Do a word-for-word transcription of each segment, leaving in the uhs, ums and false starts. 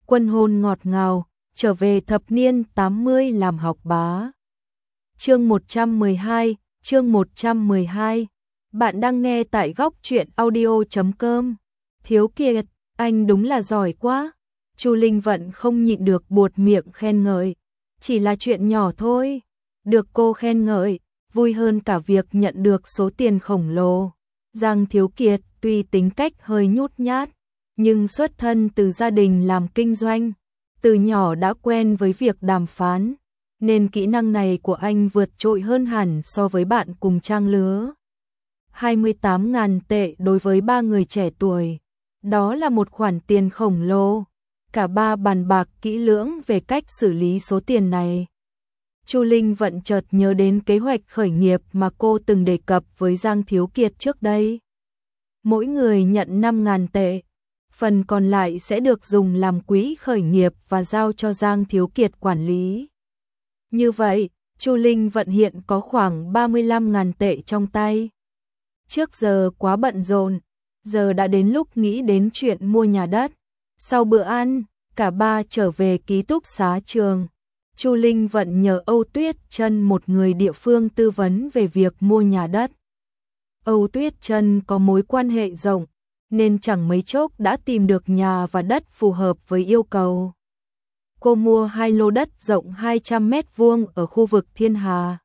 Quân hôn ngọt ngào, trở về thập niên tám mươi làm học bá. Chương một trăm mười hai, chương một trăm mười hai. Bạn đang nghe tại góc truyện audio chấm com. Thiếu Kiệt, anh đúng là giỏi quá. Chu Linh Vận không nhịn được buột miệng khen ngợi. Chỉ là chuyện nhỏ thôi. Được cô khen ngợi, vui hơn cả việc nhận được số tiền khổng lồ. Giang Thiếu Kiệt tuy tính cách hơi nhút nhát, nhưng xuất thân từ gia đình làm kinh doanh, từ nhỏ đã quen với việc đàm phán, nên kỹ năng này của anh vượt trội hơn hẳn so với bạn cùng trang lứa. hai mươi tám nghìn tệ đối với ba người trẻ tuổi, đó là một khoản tiền khổng lồ. Cả ba bàn bạc kỹ lưỡng về cách xử lý số tiền này. Chu Linh Vận chợt nhớ đến kế hoạch khởi nghiệp mà cô từng đề cập với Giang Thiếu Kiệt trước đây. Mỗi người nhận năm nghìn tệ, phần còn lại sẽ được dùng làm quỹ khởi nghiệp và giao cho Giang Thiếu Kiệt quản lý. Như vậy, Chu Linh Vận hiện có khoảng ba mươi lăm nghìn tệ trong tay. Trước giờ quá bận rộn, giờ đã đến lúc nghĩ đến chuyện mua nhà đất. Sau bữa ăn, cả ba trở về ký túc xá trường. Chu Linh Vận nhờ Âu Tuyết Trân, một người địa phương, tư vấn về việc mua nhà đất. Âu Tuyết Trân có mối quan hệ rộng, nên chẳng mấy chốc đã tìm được nhà và đất phù hợp với yêu cầu. Cô mua hai lô đất rộng hai trăm mét vuông ở khu vực Thiên Hà,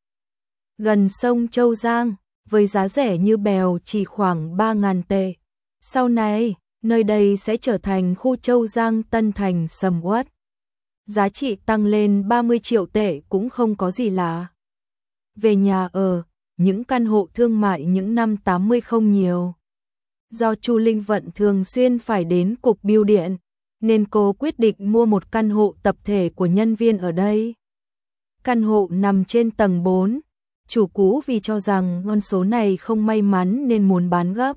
gần sông Châu Giang, với giá rẻ như bèo, chỉ khoảng ba nghìn tệ. Sau này, nơi đây sẽ trở thành khu Châu Giang Tân Thành sầm uất. Giá trị tăng lên ba mươi triệu tệ cũng không có gì lạ. Về nhà ở, những căn hộ thương mại những năm tám mươi không nhiều. Do Chu Linh Vận thường xuyên phải đến cục bưu điện, nên cô quyết định mua một căn hộ tập thể của nhân viên ở đây. Căn hộ nằm trên tầng bốn, chủ cũ vì cho rằng con số này không may mắn nên muốn bán gấp.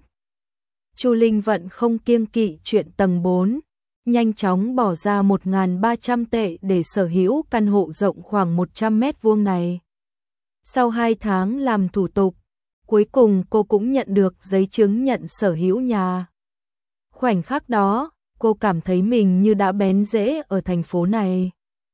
Chu Linh Vận không kiêng kỵ chuyện tầng bốn, nhanh chóng bỏ ra một nghìn ba trăm tệ để sở hữu căn hộ rộng khoảng một trăm mét vuông này. Sau hai tháng làm thủ tục, cuối cùng cô cũng nhận được giấy chứng nhận sở hữu nhà. Khoảnh khắc đó, cô cảm thấy mình như đã bén rễ ở thành phố này.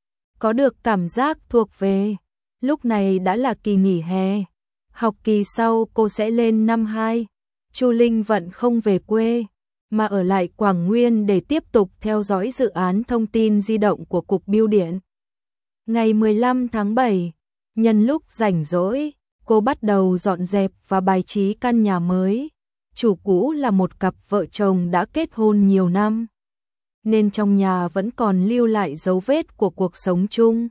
Có được cảm giác thuộc về. Lúc này đã là kỳ nghỉ hè. Học kỳ sau cô sẽ lên năm hai. Chu Linh Vận không về quê, mà ở lại Quảng Nguyên để tiếp tục theo dõi dự án thông tin di động của Cục Bưu điện. Ngày mười lăm tháng bảy, nhân lúc rảnh rỗi, cô bắt đầu dọn dẹp và bài trí căn nhà mới. Chủ cũ là một cặp vợ chồng đã kết hôn nhiều năm, nên trong nhà vẫn còn lưu lại dấu vết của cuộc sống chung.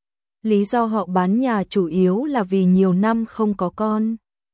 Lý do họ bán nhà chủ yếu là vì nhiều năm không có con,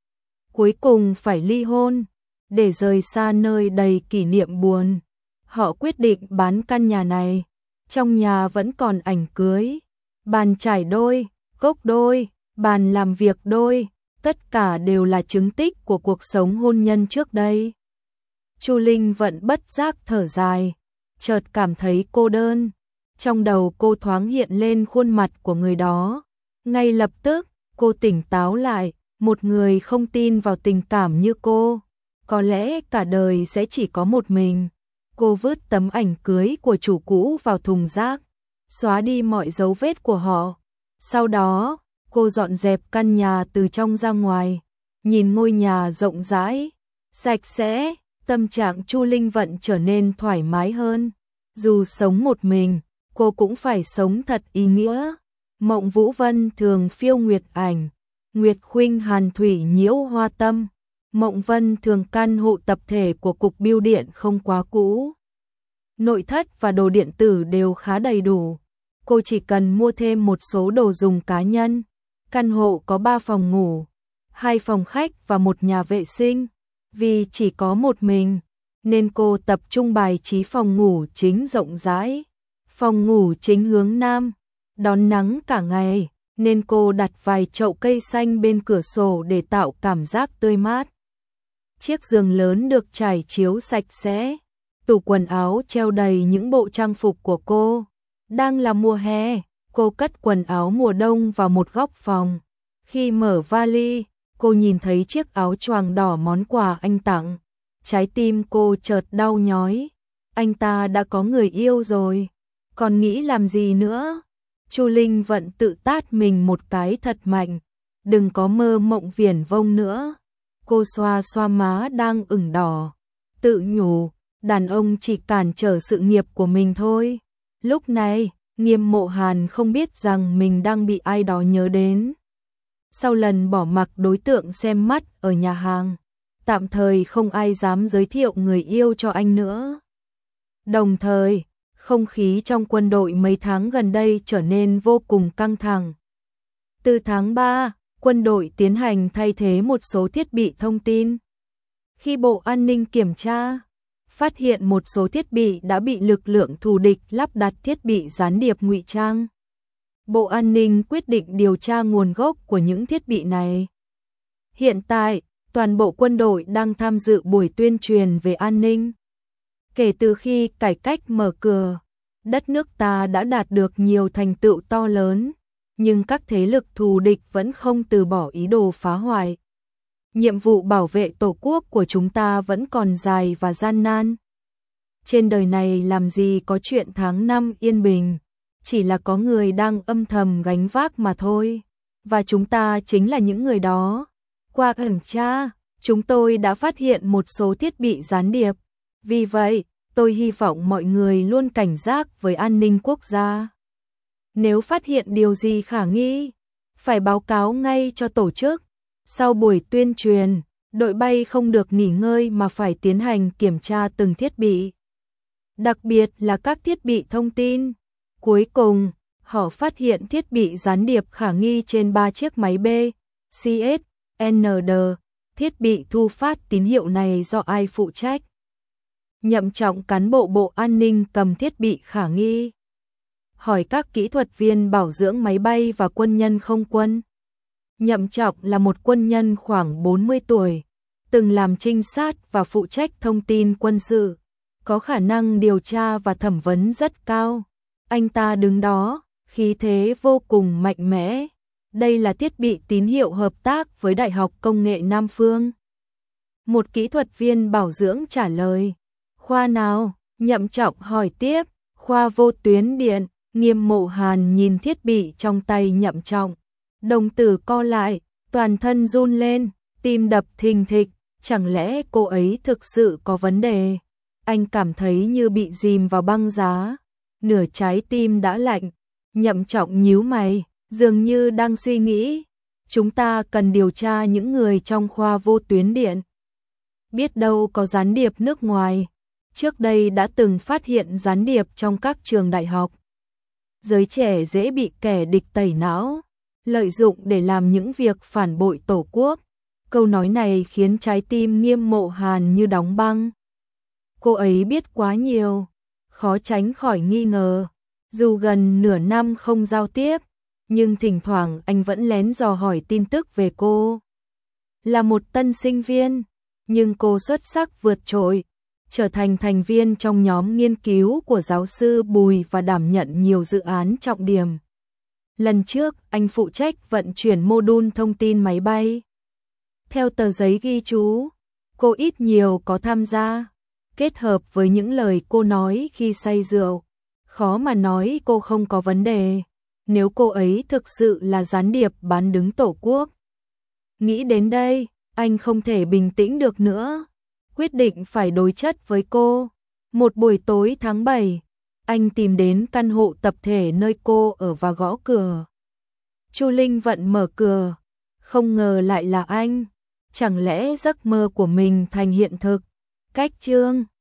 cuối cùng phải ly hôn. Để rời xa nơi đầy kỷ niệm buồn, họ quyết định bán căn nhà này. Trong nhà vẫn còn ảnh cưới, bàn trải đôi, gốc đôi, bàn làm việc đôi, tất cả đều là chứng tích của cuộc sống hôn nhân trước đây. Chu Linh Vận bất giác thở dài, chợt cảm thấy cô đơn. Trong đầu cô thoáng hiện lên khuôn mặt của người đó. Ngay lập tức, cô tỉnh táo lại, một người không tin vào tình cảm như cô, có lẽ cả đời sẽ chỉ có một mình. Cô vứt tấm ảnh cưới của chủ cũ vào thùng rác, xóa đi mọi dấu vết của họ. Sau đó, cô dọn dẹp căn nhà từ trong ra ngoài, nhìn ngôi nhà rộng rãi, sạch sẽ, tâm trạng Chu Linh Vận trở nên thoải mái hơn. Dù sống một mình, cô cũng phải sống thật ý nghĩa. Mộng Vũ Vân thường phiêu nguyệt ảnh, Nguyệt Khuynh hàn thủy nhiễu hoa tâm. Mộng Vân thường căn hộ tập thể của Cục Bưu điện không quá cũ. Nội thất và đồ điện tử đều khá đầy đủ. Cô chỉ cần mua thêm một số đồ dùng cá nhân. Căn hộ có ba phòng ngủ, hai phòng khách và một nhà vệ sinh. Vì chỉ có một mình, nên cô tập trung bài trí phòng ngủ chính rộng rãi. Phòng ngủ chính hướng nam, đón nắng cả ngày, nên cô đặt vài chậu cây xanh bên cửa sổ để tạo cảm giác tươi mát. Chiếc giường lớn được trải chiếu sạch sẽ, tủ quần áo treo đầy những bộ trang phục của cô. Đang là mùa hè, cô cất quần áo mùa đông vào một góc phòng. Khi mở vali, cô nhìn thấy chiếc áo choàng đỏ món quà anh tặng. Trái tim cô chợt đau nhói. Anh ta đã có người yêu rồi. Còn nghĩ làm gì nữa? Chu Linh Vận tự tát mình một cái thật mạnh, đừng có mơ mộng viển vông nữa. Cô xoa xoa má đang ửng đỏ, tự nhủ, đàn ông chỉ cản trở sự nghiệp của mình thôi. Lúc này, Nghiêm Mộ Hàn không biết rằng mình đang bị ai đó nhớ đến. Sau lần bỏ mặc đối tượng xem mắt ở nhà hàng, tạm thời không ai dám giới thiệu người yêu cho anh nữa. Đồng thời, không khí trong quân đội mấy tháng gần đây trở nên vô cùng căng thẳng. Từ tháng ba, quân đội tiến hành thay thế một số thiết bị thông tin. Khi Bộ An ninh kiểm tra, phát hiện một số thiết bị đã bị lực lượng thù địch lắp đặt thiết bị gián điệp ngụy trang. Bộ An ninh quyết định điều tra nguồn gốc của những thiết bị này. Hiện tại, toàn bộ quân đội đang tham dự buổi tuyên truyền về an ninh. Kể từ khi cải cách mở cửa, đất nước ta đã đạt được nhiều thành tựu to lớn, nhưng các thế lực thù địch vẫn không từ bỏ ý đồ phá hoại. Nhiệm vụ bảo vệ Tổ quốc của chúng ta vẫn còn dài và gian nan. Trên đời này làm gì có chuyện tháng năm yên bình, chỉ là có người đang âm thầm gánh vác mà thôi. Và chúng ta chính là những người đó. Qua kiểm tra, chúng tôi đã phát hiện một số thiết bị gián điệp. Vì vậy, tôi hy vọng mọi người luôn cảnh giác với an ninh quốc gia. Nếu phát hiện điều gì khả nghi, phải báo cáo ngay cho tổ chức. Sau buổi tuyên truyền, đội bay không được nghỉ ngơi mà phải tiến hành kiểm tra từng thiết bị. Đặc biệt là các thiết bị thông tin. Cuối cùng, họ phát hiện thiết bị gián điệp khả nghi trên ba chiếc máy B, xê ét, en đê. Thiết bị thu phát tín hiệu này do ai phụ trách? Nhậm Trọng, cán bộ Bộ An ninh cầm thiết bị khả nghi. Hỏi các kỹ thuật viên bảo dưỡng máy bay và quân nhân không quân. Nhậm Trọng là một quân nhân khoảng bốn mươi tuổi, từng làm trinh sát và phụ trách thông tin quân sự, có khả năng điều tra và thẩm vấn rất cao. Anh ta đứng đó, khí thế vô cùng mạnh mẽ. Đây là thiết bị tín hiệu hợp tác với Đại học Công nghệ Nam Phương. Một kỹ thuật viên bảo dưỡng trả lời. Khoa nào? Nhậm Trọng hỏi tiếp. Khoa vô tuyến điện. Nghiêm Mộ Hàn nhìn thiết bị trong tay Nhậm Trọng, đồng tử co lại, toàn thân run lên, tim đập thình thịch. Chẳng lẽ cô ấy thực sự có vấn đề? Anh cảm thấy như bị dìm vào băng giá, nửa trái tim đã lạnh. Nhậm Trọng nhíu mày, dường như đang suy nghĩ. Chúng ta cần điều tra những người trong khoa vô tuyến điện. Biết đâu có gián điệp nước ngoài. Trước đây đã từng phát hiện gián điệp trong các trường đại học. Giới trẻ dễ bị kẻ địch tẩy não, lợi dụng để làm những việc phản bội Tổ quốc. Câu nói này khiến trái tim Nghiêm Mộ Hàn như đóng băng. Cô ấy biết quá nhiều, khó tránh khỏi nghi ngờ. Dù gần nửa năm không giao tiếp, nhưng thỉnh thoảng anh vẫn lén dò hỏi tin tức về cô. Là một tân sinh viên, nhưng cô xuất sắc vượt trội, trở thành thành viên trong nhóm nghiên cứu của giáo sư Bùi và đảm nhận nhiều dự án trọng điểm. Lần trước, anh phụ trách vận chuyển mô đun thông tin máy bay. Theo tờ giấy ghi chú, cô ít nhiều có tham gia, kết hợp với những lời cô nói khi say rượu. Khó mà nói cô không có vấn đề, nếu cô ấy thực sự là gián điệp bán đứng Tổ quốc. Nghĩ đến đây, anh không thể bình tĩnh được nữa, quyết định phải đối chất với cô. Một buổi tối tháng bảy, anh tìm đến căn hộ tập thể nơi cô ở và gõ cửa. Chu Linh Vận mở cửa, không ngờ lại là anh. Chẳng lẽ giấc mơ của mình thành hiện thực? Cách chương